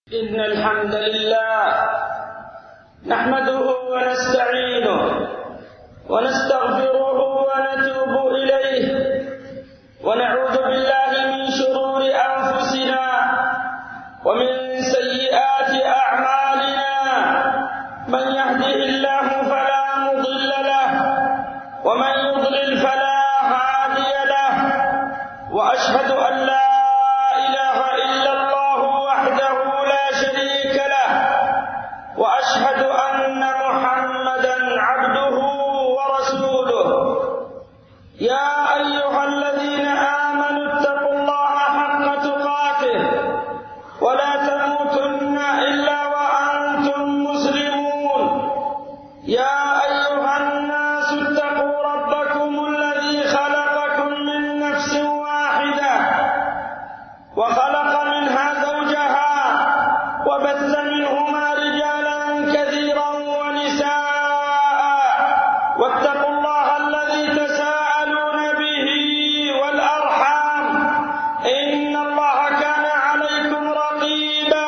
إن الحمد لله نحمده ونستعينه ونستغفره ونتوب إليه ونعوذ بالله من شرور أنفسنا ومن سيئات أعمالنا من يهده الله فلا مضل له ومن يضلل فلا هادي له وأشهد أن لا وأشهد أن محمدًا عبده ورسوله يا أيها الذين آمنوا اتقوا الله حق تقاته ولا تموتن إلا وأنتم مسلمون يا أيها الناس اتقوا ربكم الذي خلقكم من نفس واحدة وخلق منها زوجها وبث منهما كثيرا ونساء واتقوا الله الذي تساءلون به والأرحام إن الله كان عليكم رقيبا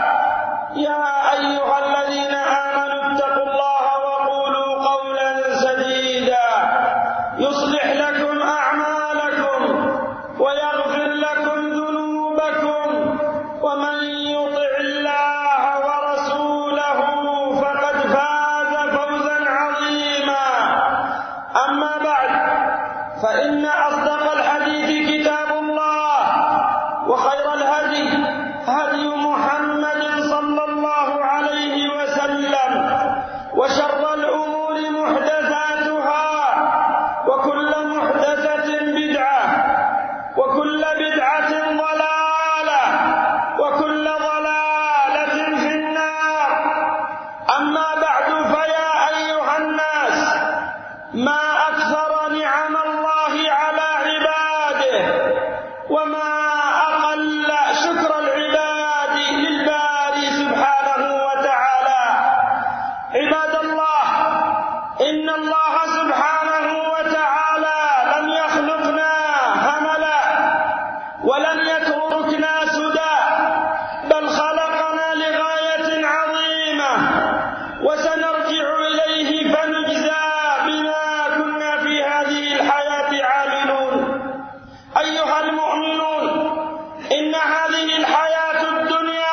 يا أيها الذين آمنوا اتقوا الله وقولوا قولا سديدا يصلح لكم أعمالكم ويغفر لكم ذنوبكم ومن يطع الله ورسوله فقد فاز فوزا عظيما أما بعد فإن أصدق الحديث كتاب الله وخير الهدي هدي محمد صلى الله عليه وسلم وشر الأمور محدثاتها وكل محدثة بدعة وكل بدعة ضلالة وكل ضلالة في النار أما بعد فيا أيها الناس ما أكثر نعم الله على عباده وما أقل شكر العباد للباري سبحانه وتعالى عباد الله إن الله سبحانه وتعالى لم يخلقنا هملا ولم يتركنا سدى بل خلقنا لغاية عظيمة وسنرجع إليه فنجزى بما كنا في هذه الحياة عاملون أيها المؤمنون إن هذه الحياة الدنيا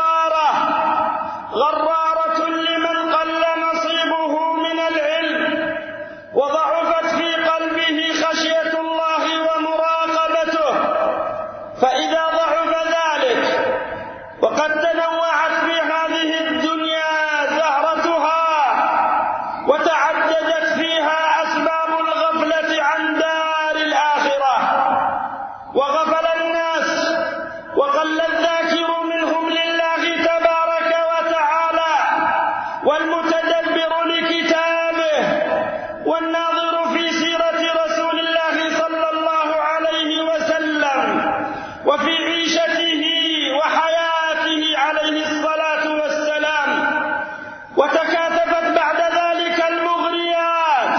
غرارة لمن قل نصيبه من العلم وضعفت في قلبه خشية الله ومراقبته فإذا ضعف ذلك وقد تنوعت في هذه الدنيا زهرتها وتعددت فيها أسباب الغفلة عن دار الآخرة وغفل الناس وقل الذاكر منهم لله تبارك وتعالى والمتدبر لكتابه والناظر في سيرة رسول الله صلى الله عليه وسلم وفي عيشته وحياته عليه الصلاة والسلام وتكاثفت بعد ذلك المغريات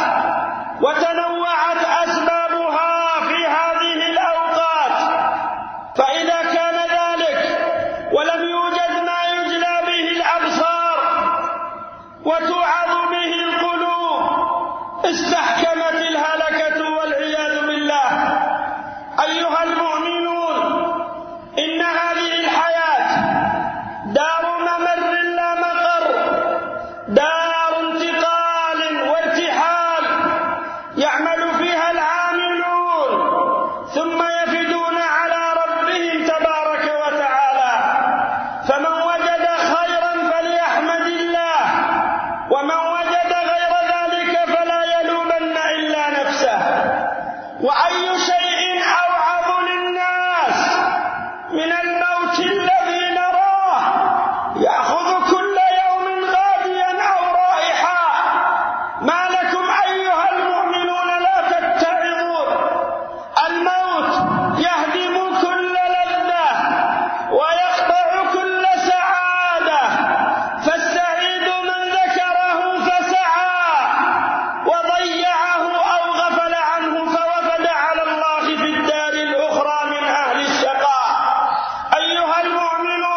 وتنوعت أسبابها في هذه الأوقات فإذا كان ذلك ولم يوجد ما يجلى به الأبصار وتوعظ به القلوب استحكمت الهلكة والعياذ بالله أيها المؤمنون إن هذه الحياة دار ممر لا مقر دار انتقال وارتحال يعمل فيها العاملون ثم يفدون على ربهم تبارك وتعالى فمن وجد خيرا فليحمد الله ومن وجد غير ذلك فلا يلومن إلا نفسه وأي شيء أوعظ للناس من الموت الذي نراه يأخذ كل يوم غاديا أو رائحا ما لكم أيها المؤمنون لا تتعظون الموت يهدم كل لذة ويقطع كل سعادة فالسعيد من ذكره فسعى وضيعه أو غفل عنه فوفد على الله في الدار الأخرى من أهل الشقاء أيها المؤمنون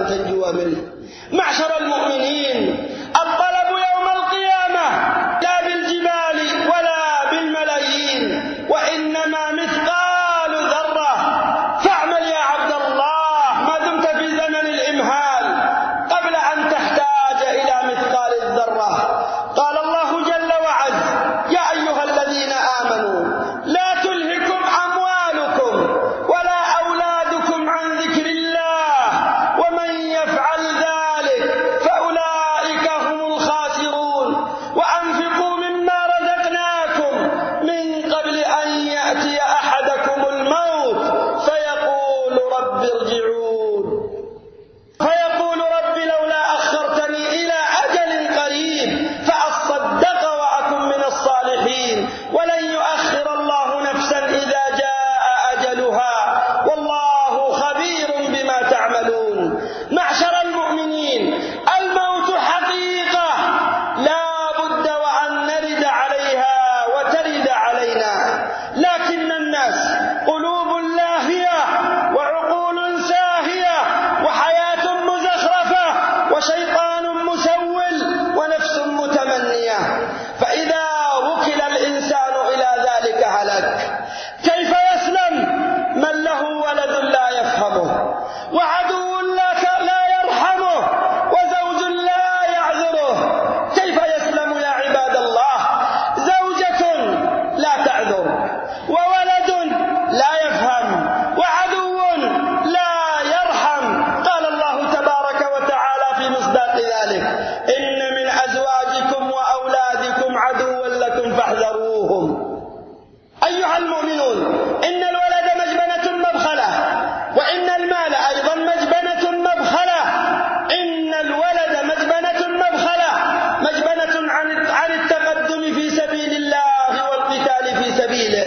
تنجو منه. معشر المؤمنين، الطلب يوم القيامة لا بالجبال ولا بالملايين، وإنما مثقال ذرة. فاعمل يا عبد الله ما دمت في زمن الإمهال قبل أن تحتاج إلى مثقال الذرة. قال الله جل وعز: يا أيها الذين آمنوا لا تلهكم أموالكم ولا أولادكم عن ذكر الله ومن يفعل ذلك فأولئك هم الخاسرون. وأنفقوا مما رزقناكم من قبل أن يأتي أحدكم الموت فيقول رب ارجعون، فيقول رب لولا أخرتني إلى أجل قريب فأصدق وأكن من الصالحين ولن يؤخر الله نفسا إذا جاء أجلها والله خبير بما تعملون. معشر المؤمنين، الموت حقيقة لا بد وأن نرد عليها وترد علينا، لكن الناس قلوب لاهية وعقول ساهية وحياة مزخرفة وشيطان مسول ونفس متمنية، فإذا وكل الإنسان إلى ذلك هلك. كيف يسلم من له ولد لا يفهمه وعدو لا يرحمه وزوج لا يعذره؟ كيف يسلم يا عباد الله زوجة لا تعذر وولد لا يفهم وعدو لا يرحم؟ قال الله تبارك وتعالى في مصداق ذلك: إن من أزواجكم وأولادكم عدوا لكم فاحذروهم. أيها المؤمنون، إن الولد مجبنة مبخلة، وإن المال أيضا مجبنة مبخلة. إن الولد مجبنة مبخلة، مجبنة عن التقدم في سبيل الله والقتال في سبيله،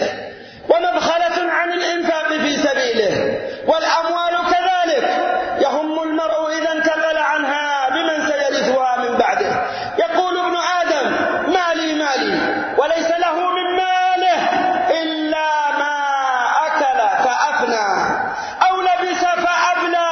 ومبخلة عن الإنفاق في سبيله. والأموال كذلك يهم المرء إذا انتقل عنها بمن سيرثها من بعده. يقول ابن آدم: مالي مالي، وليس له من ماله إلا ما أكل فأفنى أو لبس فأبلى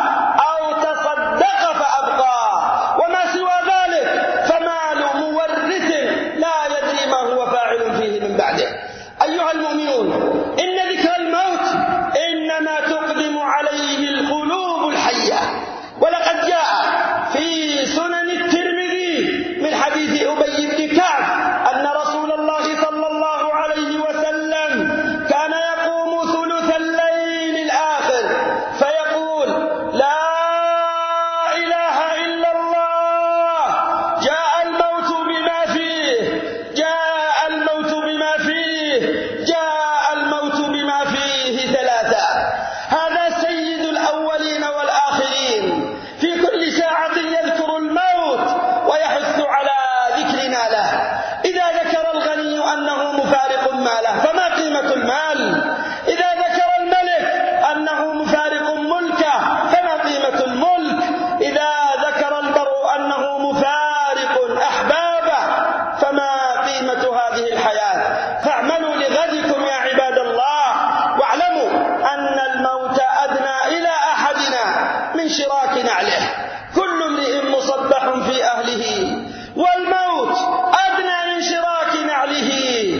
أو تصدق فأبقى، وما سوى ذلك فمال مورث لا يدري ما هو فاعل فيه من بعده. أيها المؤمنون، إن ذكر الموت إنما تقدم عليه القلوب الحية. ولقد جاء في سنن الترمذي من حديث أبي بن كعب أن رسول الله صلى الله عليه وسلم كان يقوم ثلث الليل الآخر فيقول: لا إله إلا الله، جاء الموت بما فيه، جاء الموت بما فيه، جاء الموت بما فيه ثلاثة. هذا سيد الأولين والآخرين، في كل ساعة يذكر الموت ويحث على ذكرنا له. إذا ذكر الغني أنه مفارق ماله فما قيمة المال؟ إذا ذكر الملك أنه مفارق ملكه فما قيمة الملك؟ إذا ذكر المرء أنه مفارق أحبابه فما قيمة هذه الحياة؟ فاعملوا لغدكم يا عباد الله، واعلموا أن الموت أدنى إلى أحدنا من شراك نعله. كل امرئ مصبح في أهله، والموت أدنى من شراك نعله،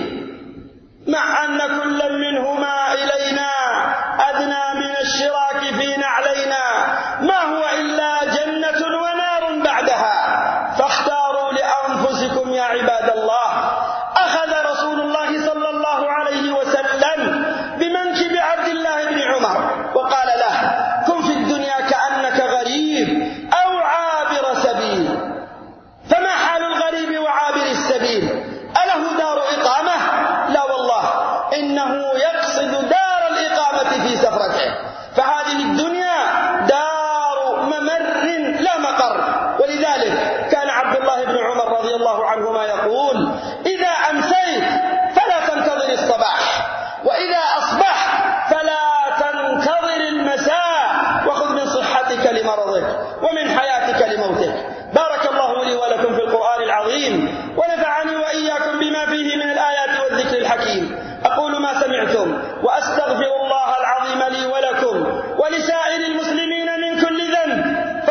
مع أن كل منهما إلينا أدنى من الشراك في نعلينا، ما هو إلا جنة ونار بعدها. فاختاروا لأنفسكم يا عباد الله. أخذ رسول الله صلى الله عليه وسلم بمنكب عبد الله بن عمر وقال له: كن في الدنيا كأنك غريب أو عابر سبيل. فما حال الغريب وعابر السبيل؟ أله دار إقامة؟ لا والله، إنه يقصد دار الإقامة في سفرته. فهذه الدنيا دار ممر لا مقر. ولذلك كان عبد الله بن عمر رضي الله عنهما يقول: إذا أمسيت فلا تنتظر الصباح، وإذا أصبحت فلا تنتظر المساء، وخذ من صحتك لمرضك ومن حياتك لموتك. بارك الله لي ولكم في القرآن العظيم، ونفعني وإياكم بما فيه من الآيات والذكر الحكيم. أقول ما سمعتم وأستغفر الله العظيم لي ولكم ولسائر المسلمين من كل ذنب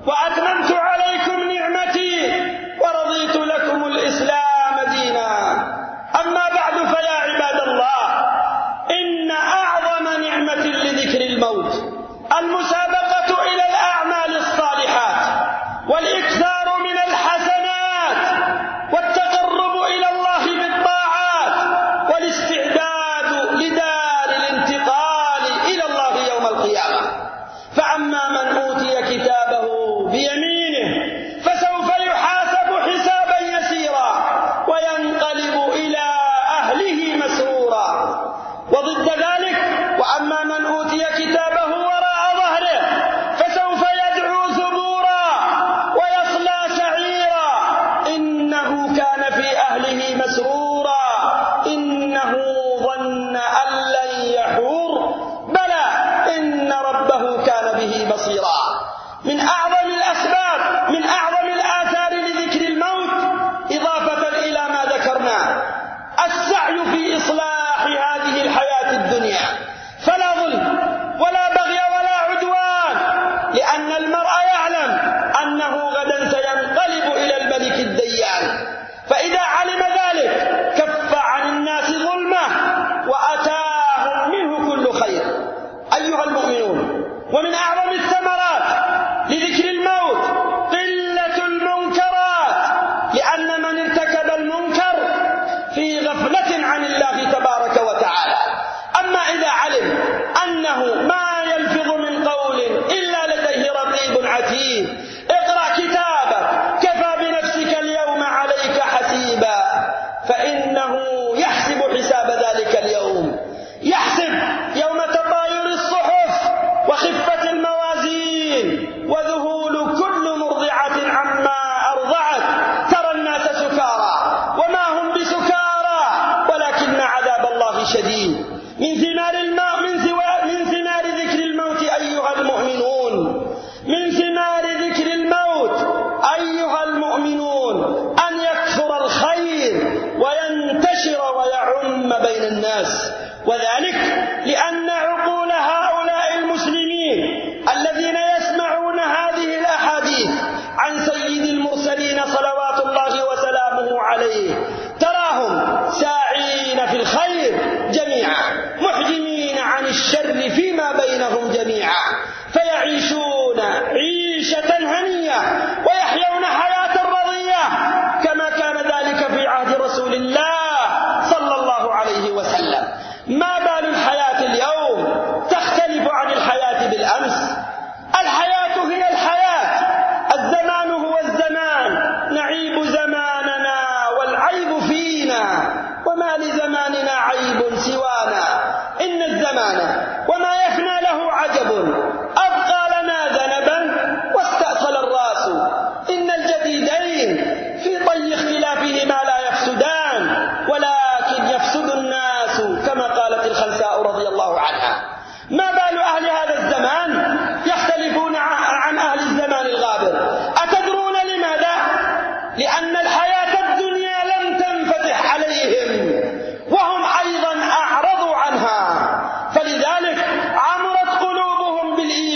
وأتممت عليكم نعمتي ورضيت لكم الإسلام دينا. أما بعد فيا عباد الله، إن أعظم نعمة لذكر الموت المسابقة إلى الأعمال الصالحات والإكثار من الحسنات والتقرب إلى الله بالطاعات والاستعداد لدار الانتقال إلى الله يوم القيامة. فأما من أوتي كتابه بيمينه فسوف يحاسب حسابا يسيرا وينقلب إلى أهله مسرورا. وضد ذلك، وأما من أوتي كتابه وراء ظهره فسوف يدعو ثبورا ويصلى سعيرا إنه كان في أهله مسرورا إنه ظن أن لن يحور بلى إن ربه كان به بصيرا. من أعظم الأسباب، من أعظم الآثار لذكر الموت إضافة إلى ما ذكرنا السعي في إصلاح هذه الحياة الدنيا، فلا ظلم ولا بغي ولا عدوان، لأن المرء يعلم أنه غدا سينقلب إلى الملك الديان، فإذا علم ذلك كف عن الناس ظلمه وأتاهم منه كل خير. أيها المؤمنون، ومن أعظم الثمرات لذكر الموت قلة المنكرات، لأن من ارتكب المنكر في غفلة عن الله تبارك وتعالى. أما إذا علم أنه ما يلفظ من قول إلا لديه رقيب عتيد، اقرأ كتابك كفى بنفسك اليوم عليك حسيبا، فإنه يحسب حساب ذلك اليوم، يحسب يوم تطاير الصحف وخفة الموازين وذهول كل مرضعة عما أرضعت، ترى الناس سكارى وما هم بسكارى ولكن عذاب الله شديد. من ثمار ذكر الموت أيها المؤمنون، من ثمار ذكر الموت أيها المؤمنون أن يكثر الخير وينتشر ويعم بين الناس، وذلك لأن عقول هؤلاء المسلمين الذين يسمعون هذه الأحاديث عن سيد المرسلين صلوات الله وسلامه عليه تراهم ساعين في الخير جميعا، محجمين عن الشر فيما بينهم جميعا، فيعيشون عيشة هنية ويحيون حياة رضية كما كان ذلك في عهد رسول الله صلى الله عليه وسلم. ما بال الحياة اليوم تختلف عن الحياة بالأمس؟ الحياة هي الحياة، الزمان هو الزمان، نعيب زماننا والعيب فينا، وما لزماننا عيب سوانا. إن الزمان وما يفنى له عجب، أبقى لنا ذنبا واستأصل الراس. إن الجديدين في طي اختلافهما لا يفسدان، ولكن يفسد الناس كما قالت الخنساء رضي الله عنها. ما بال أهل هذا الزمان يختلفون عن أهل الزمان الغابر؟ أتدرون لماذا؟ لأن الحياة الدنيا لم تنفتح عليهم وهم أيضا أعرضوا عنها، فلذلك عمرت قلوبهم بالإيمان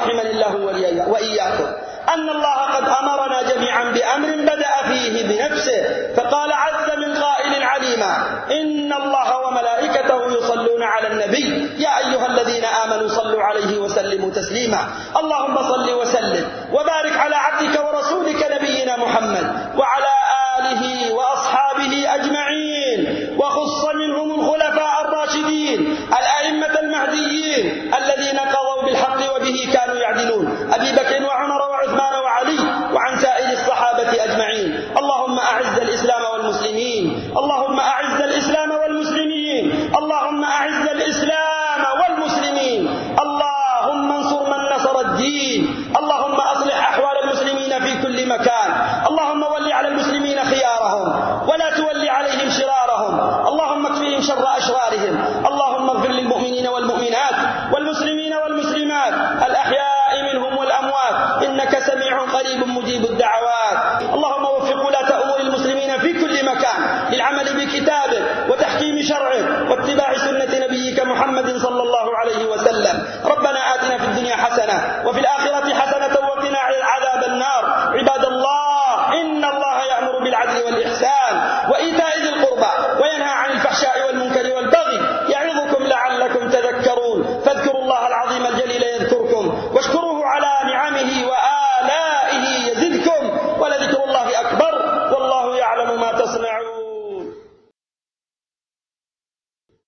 رحمني الله وإياكم أن الله قد أمرنا جميعا بأمر بدأ فيه بنفسه، فقال عز من قائل عليما: إن الله وملائكته يصلون على النبي يا أيها الذين آمنوا صلوا عليه وسلموا تسليما. اللهم صل وسلم وبارك على عبدك ورسولك نبينا محمد وعلى آله وأصحابه أجمعين، وخص منهم الخلفاء الراشدين الأئمة المهديين الذين قضوا بالحق وبه كانوا يعدلون، أبي بكر وعمر وعثمان وعلي، وعن سائر الصحابة أجمعين. اللهم أعز الإسلام والمسلمين، اللهم أعز الإسلام والمسلمين، اللهم أعز الإسلام والمسلمين، اللهم انصر من نصر الدين، اللهم أصلح أحوال المسلمين في كل مكان، اللهم ول على المسلمين خيارهم ولا تول عليهم شرارهم، اللهم اكفهم شر أشرارهم، اللهم اغفر للمؤمنين والمؤمنات والمسلمين والمسلمات الأحياء منهم والأموات إنك سميع قريب مجيب الدعوات. اللهم وفق ولاة أمور المسلمين في كل مكان للعمل بكتابه وتحكيم شرعه واتباع سنة نبيك محمد صلى الله